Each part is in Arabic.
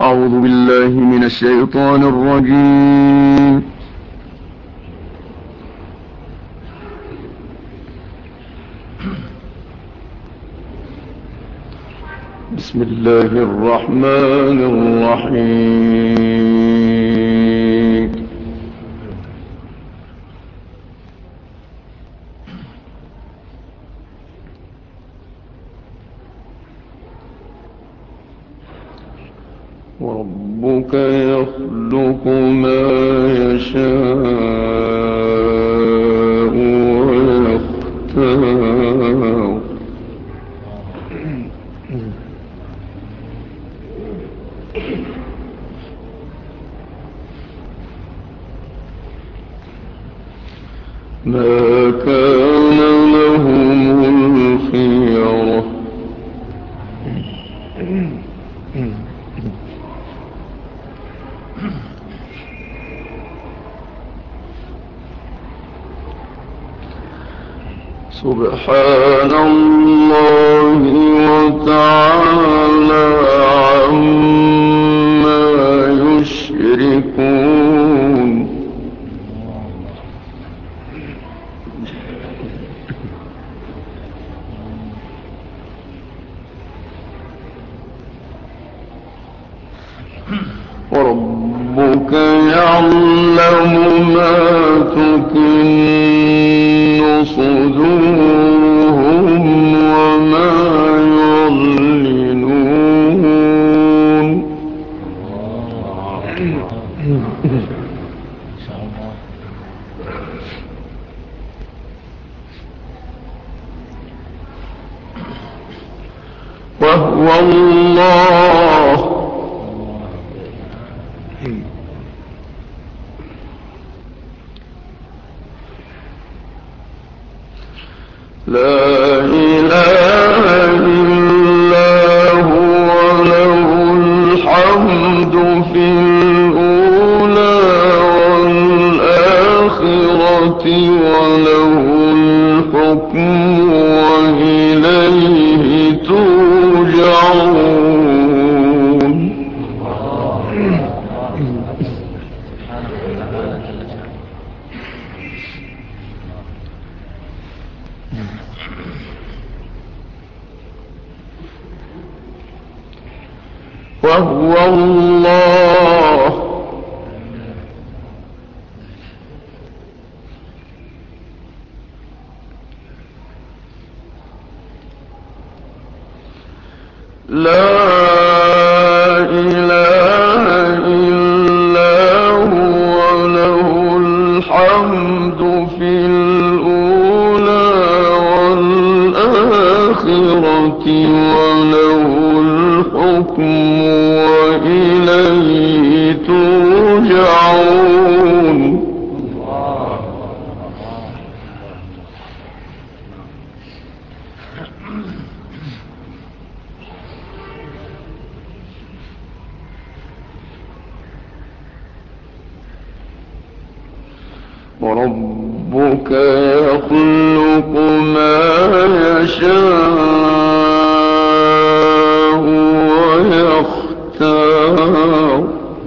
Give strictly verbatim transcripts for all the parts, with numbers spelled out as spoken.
أعوذ بالله من الشيطان الرجيم. بسم الله الرحمن الرحيم. وربك يخلق ما يشاء ويختار ما كان لهم الخيرة سبحان الله وتعالى عما يشركون. وربك يعلم ما تكن صدورهم وما يعلنون. وهو الله لا إله إلا هو له الحمد في الأولى والآخرة وله الحكم وإليه ترجعون. وهو الله لا إله إلا هو له الحمد في الأولى والآخرة وله الحكم وإليه ترجعون. وربك يخلق ما يشاء ويختار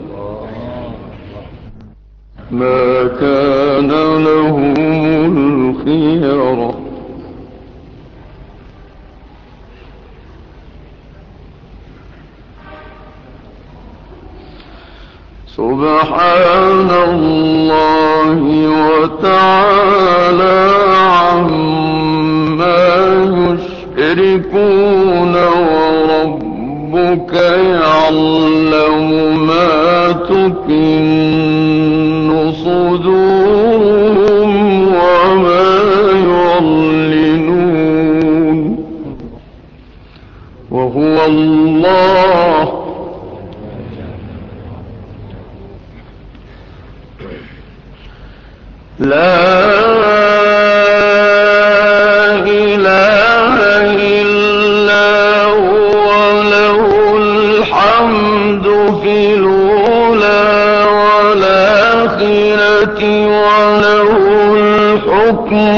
ما كان لهم الخيرة سبحان الله وتعالى عما يشركون. وربك يعلم ما تكن صدورهم وما يعلنون. وهو الله لا إله إلا هو له الحمد في الأولى والآخرة وله الحكم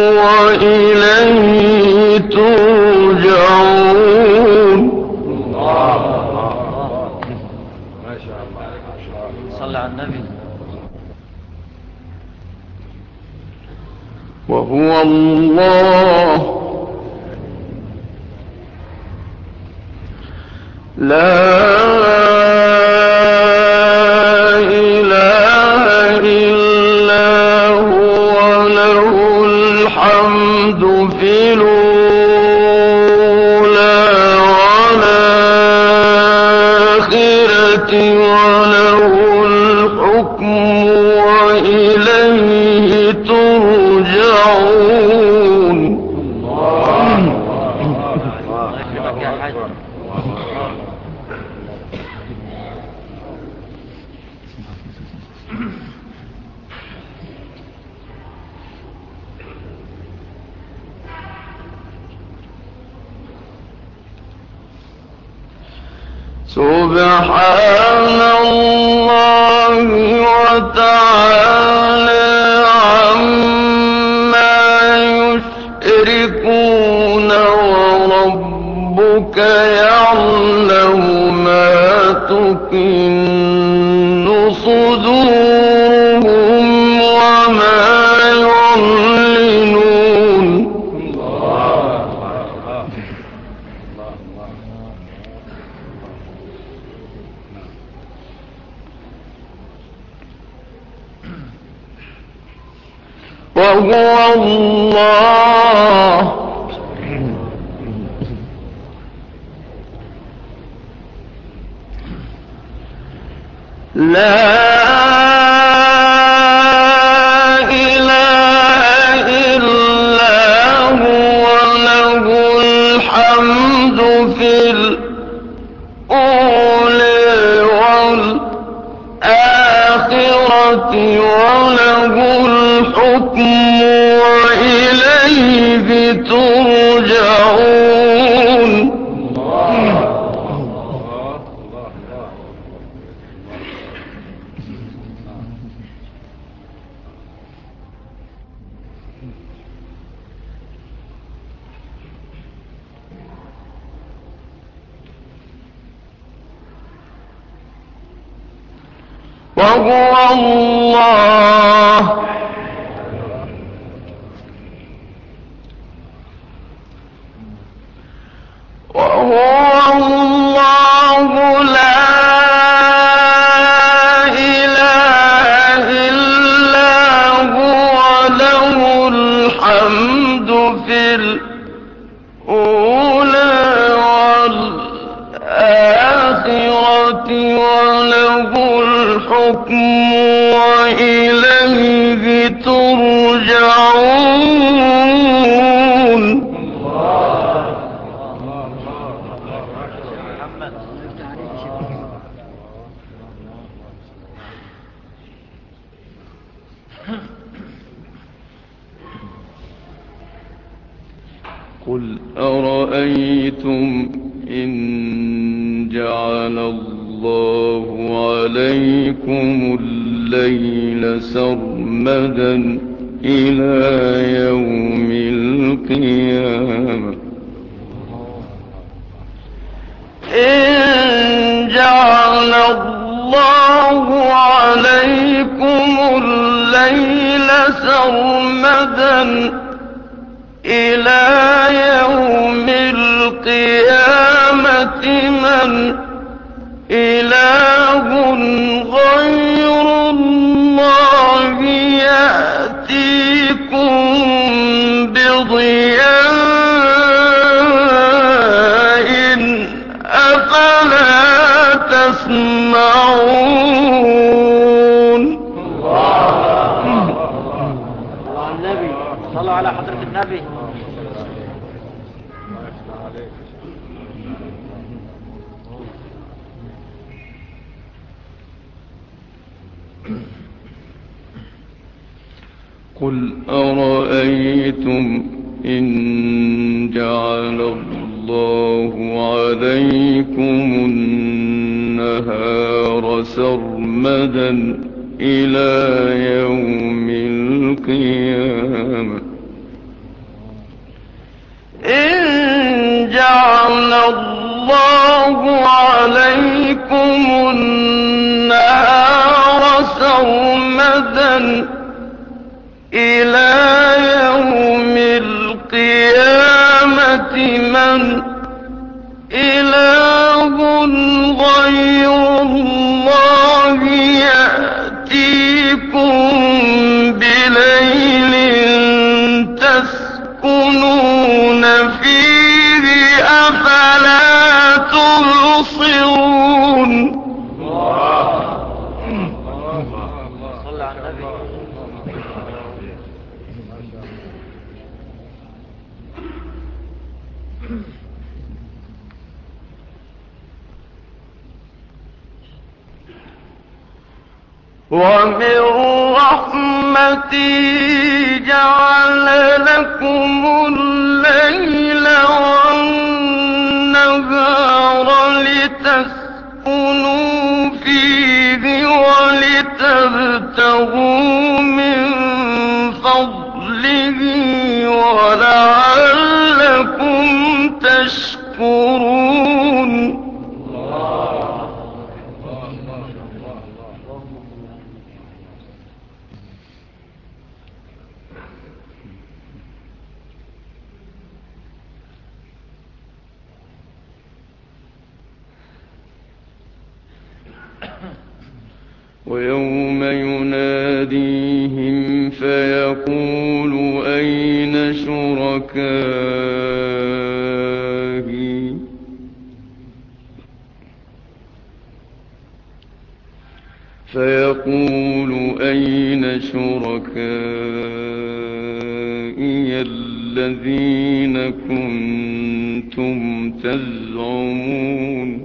وإليه ترجعون. وهو الله لا إله إلا هو له الحمد في الأولى والآخرة وله الحكم وإليه ترجعون. سبحان الله وتعالى عما يشركون وربك يعلم ما تكن صدورهم وما يعلنون. وهو الله لا إله إلا هو له الحمد في الأولى والآخرة وله الحكم وإليه ترجعون. وهو الله وهو الله لا إله إلا هو له الحمد في الأولى والآخرة وله الحكم وإليه ترجعون. قل أرأيتم إن جعل الله عليكم الليل سرمدا إلى يوم القيامة إن جعل الله عليكم الليل سرمدا إلى يوم القيامة من إله غير الله يأتيكم بضياء أفلا تسمعون. الله النبي صلى على حضرة النبي. قل أرأيتم إن جعل الله عليكم النهار سرمدا إلى يوم القيامة إن جعل الله عليكم النهار سرمدا إلى يوم القيامة من إله غير الله يأتيكم بليل تسكنون فيه أفلا تبصرون. صلى على النبي. ومن رحمته جعل لكم الليل والنهار لتسكنوا فيه ولتبتغوا من فضله ولعلكم تشكرون. ويوم يناديهم فيقول أين شركائي فيقول أين شركائي الذين كنتم تزعمون.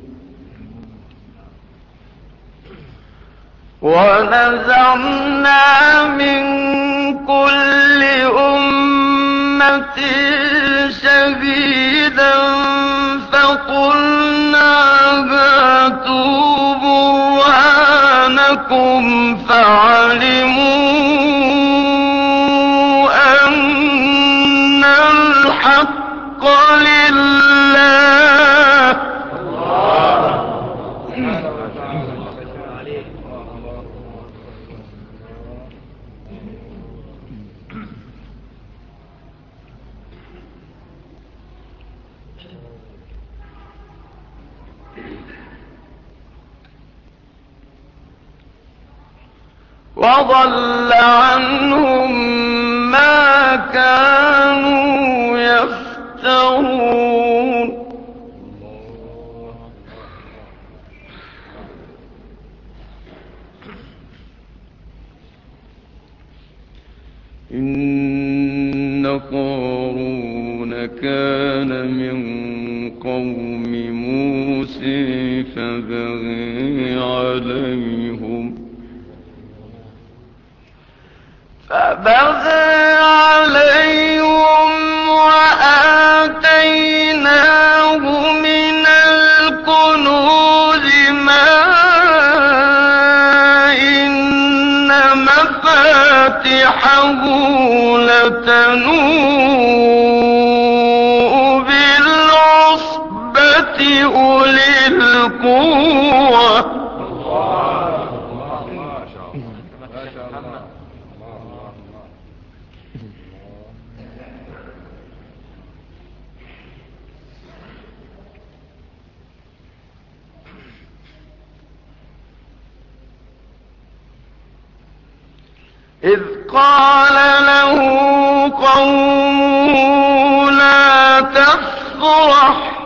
ونزعنا من كل أمة شهيدا فقلنا هاتوا برهانكم فعلموا أن الحق لله. وضل عنهم ما كانوا يفترون. إن قارون كان من قوم موسى فبغي عليهم فبغى عليهم وآتيناه من الكنوز ما إن مفاتحه لتنوء بالعصبة أولي القوة. إذ قال له قومه لا تفرح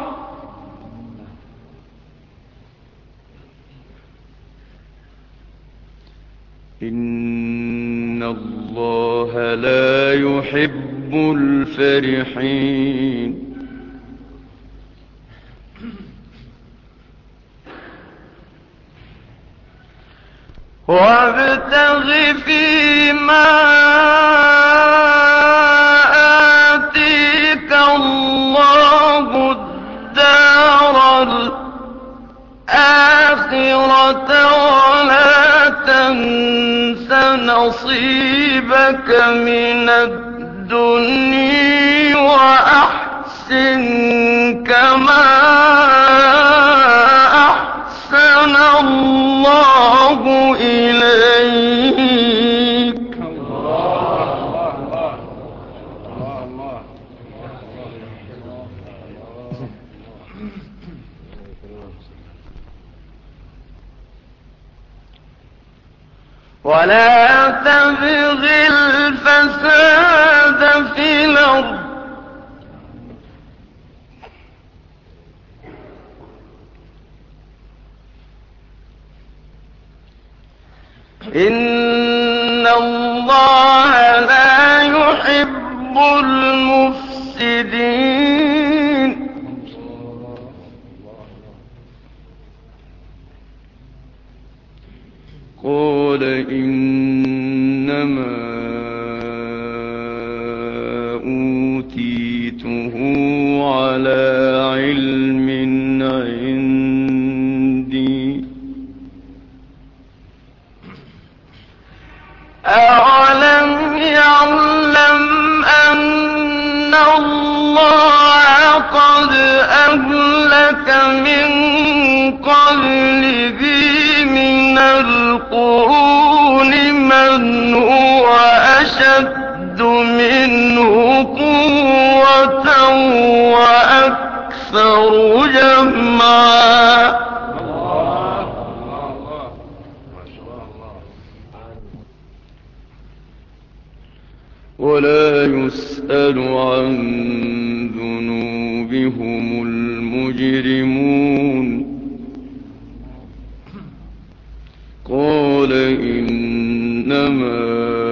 إن الله لا يحب الفرحين. وابتغ فيما آتيك الله الدار الآخرة ولا تنس نصيبك من الدنيا وأحسن كما أحسن الله إليك. الله ولا تبغ الفساد في الأرض إن الله لا يحب المفسدين قال إنما أوتيته على علم عندي أولم يعلم أن الله قد أهلك من قبله من القرون من هو أشد منه قوة وأكثر جمعا ولا يسأل عن ذنوبهم المجرمون قال إنما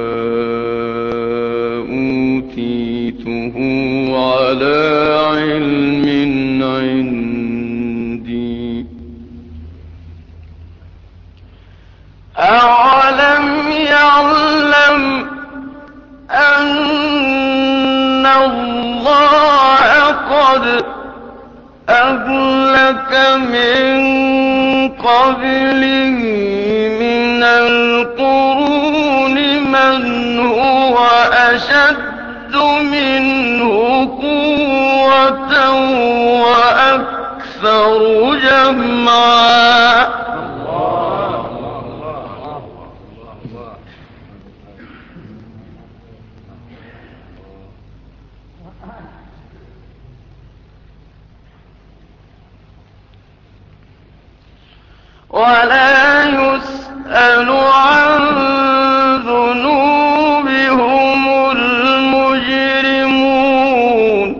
أوتيته على علم عندي أولم يعلم أن الله قد أهلك من قبله من القرون من هو أشد منه قوة وأكثر جمعا ولا يسأل عن ذنوبهم المجرمون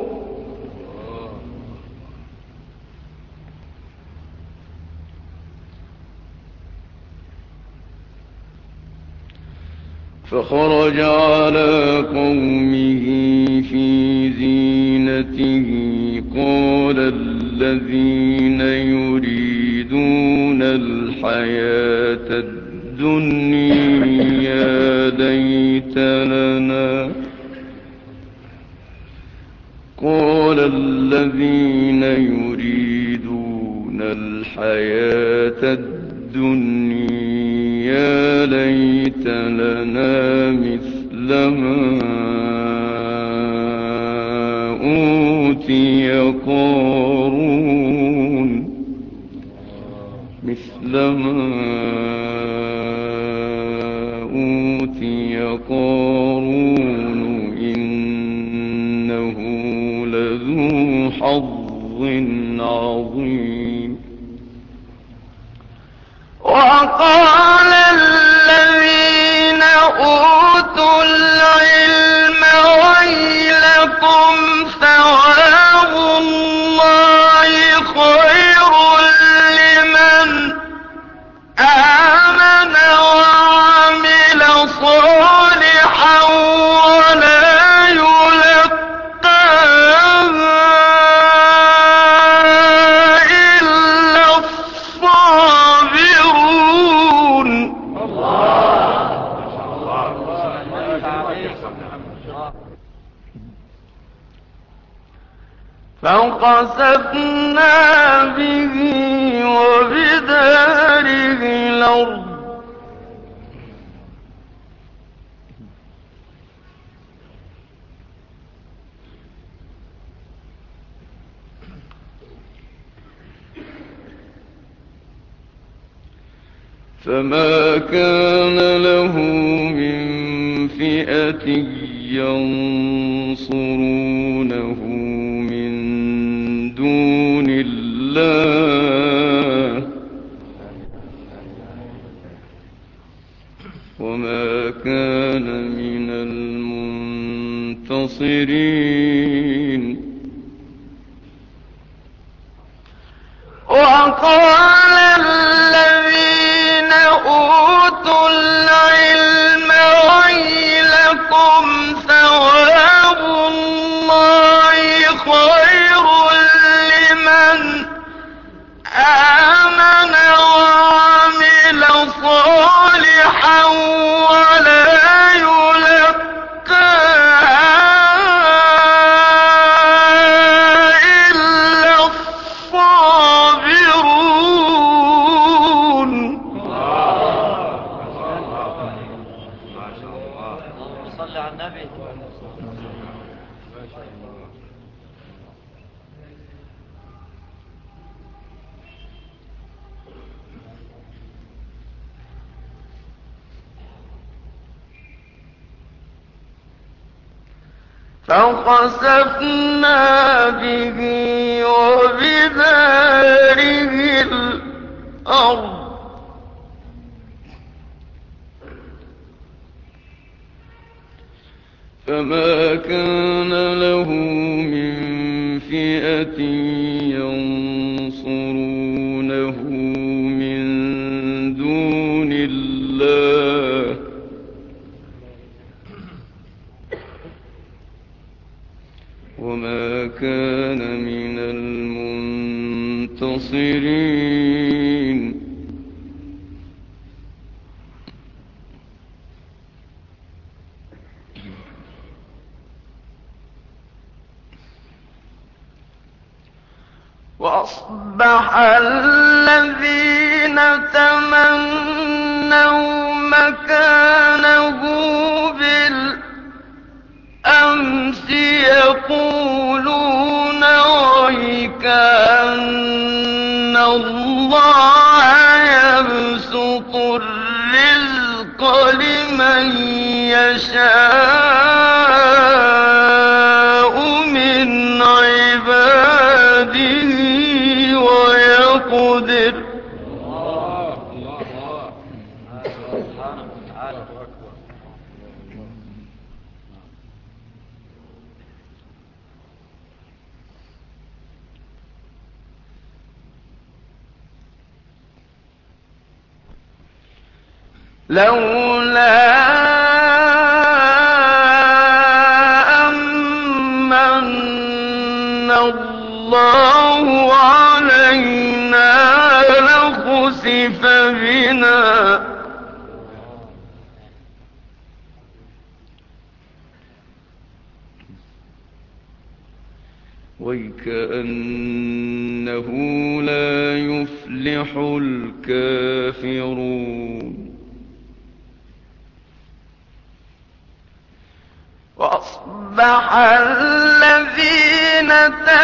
فخرج على قومه في زينته قال الذين يريدون الحياة الدنيا يا ليت لنا قال الذين يريدون الحياة الدنيا يا ليت لنا مثل ما أوتي قارون مثل ما أوتي قارون إنه لذو حظ عظيم وقال الذين أوتوا العلم ويلكم ثواب الله خير لمن آمن وعمل صالحا ولا يلقاها إلا الصابرون فانقسفنا به وبداره الأرض فما كان له من فئة ينصرونه من دون الله كان من المنتصرين. وقال الذين أوتوا العلم ويلكم ثواب الله خير لمن آمن وعمل صالحا ولا يلقاها إلا الصابرون. اللهم صل على النبي. فخسفنا به وبداره الأرض فما كان له من فئة ينصرونه من دون الله وما كان من المنتصرين. وأصبح الذين تمنوا مكانه بالأمس يقولون ويكأن الله يبسط الرزق لمن يشاء من عباده ويقدر. لولا أمن الله علينا لخسف بنا ويكأنه لا يفلح الكافرون. وأصبح الذين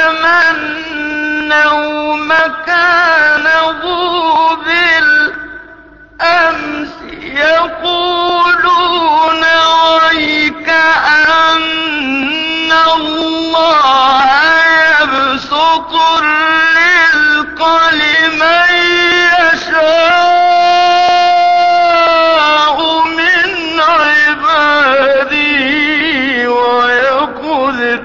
تمنوا مكانه بالأمس يقولون ويكأن الله يبسط الرزق لمن يشاء من عباده ويقدر.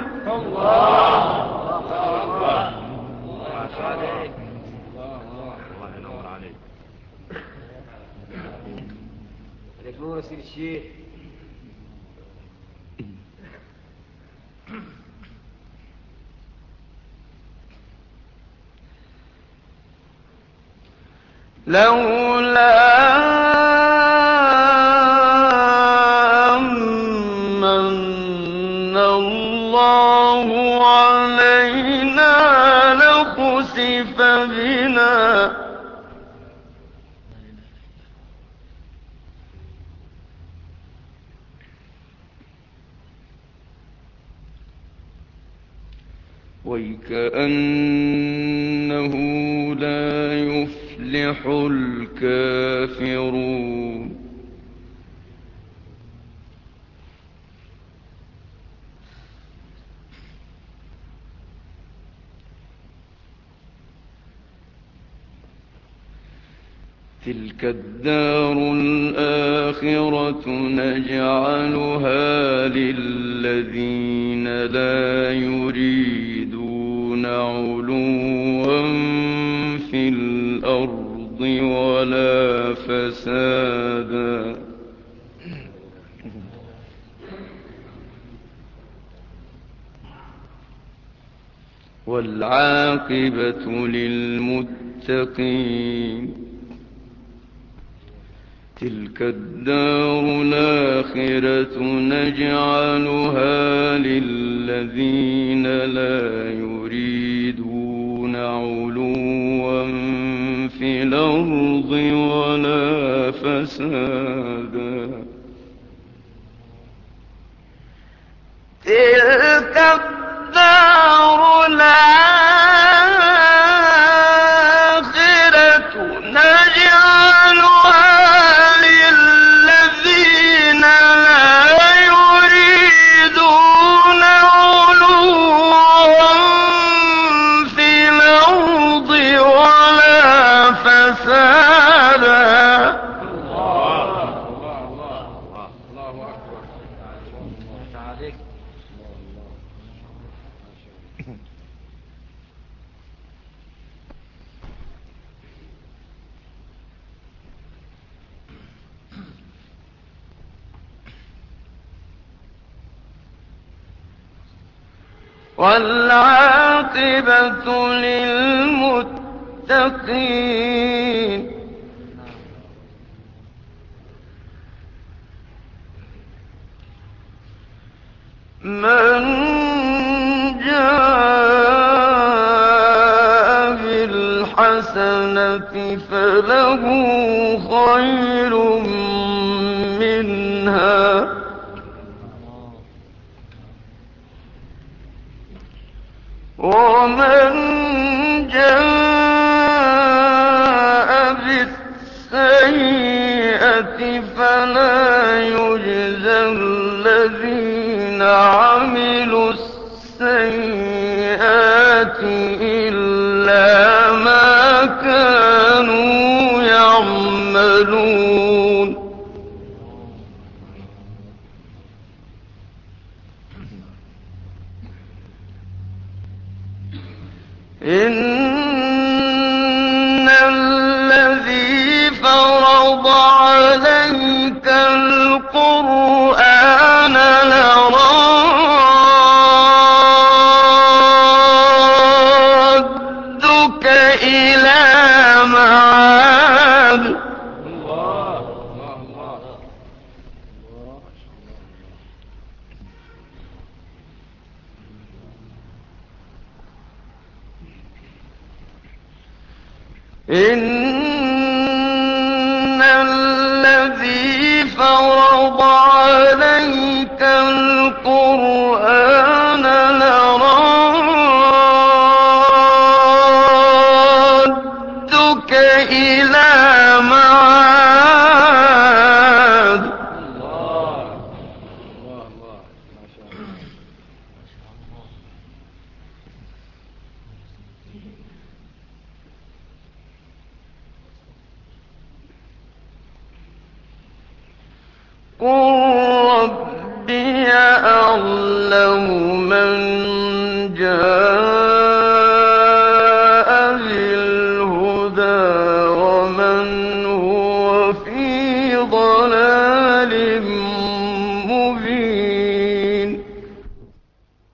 لولا أمن الله علينا لخسف بنا ويكأنه لا يفلح الكافرون. تلك الدار الآخرة نجعلها للذين لا يريدون علوا في الأرض ولا فسادا والعاقبة للمتقين تلك الدار الآخرة نجعلها للذين لا يريدون علوا في الأرض ولا فسادا تلك الدار الآخرة نجعلها للذين لا يريدون علوا في الأرض ولا فسادا والعاقبة للمتقين من جاء بالحسنة فله خير منها ومن جاء بالسيئة فلا يجزى الذين عملوا السيئات إلا ما كانوا يعملون إن الذي فرض عليك القرآن لرادك إلى معاد إن الذي فرض عليك القرآن لرادك إلى معاد قل ربي أعلم من جاء بالهدى ومن هو في ضلال مبين.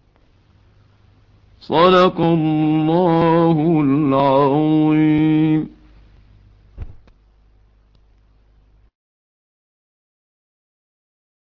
صدق الله العظيم.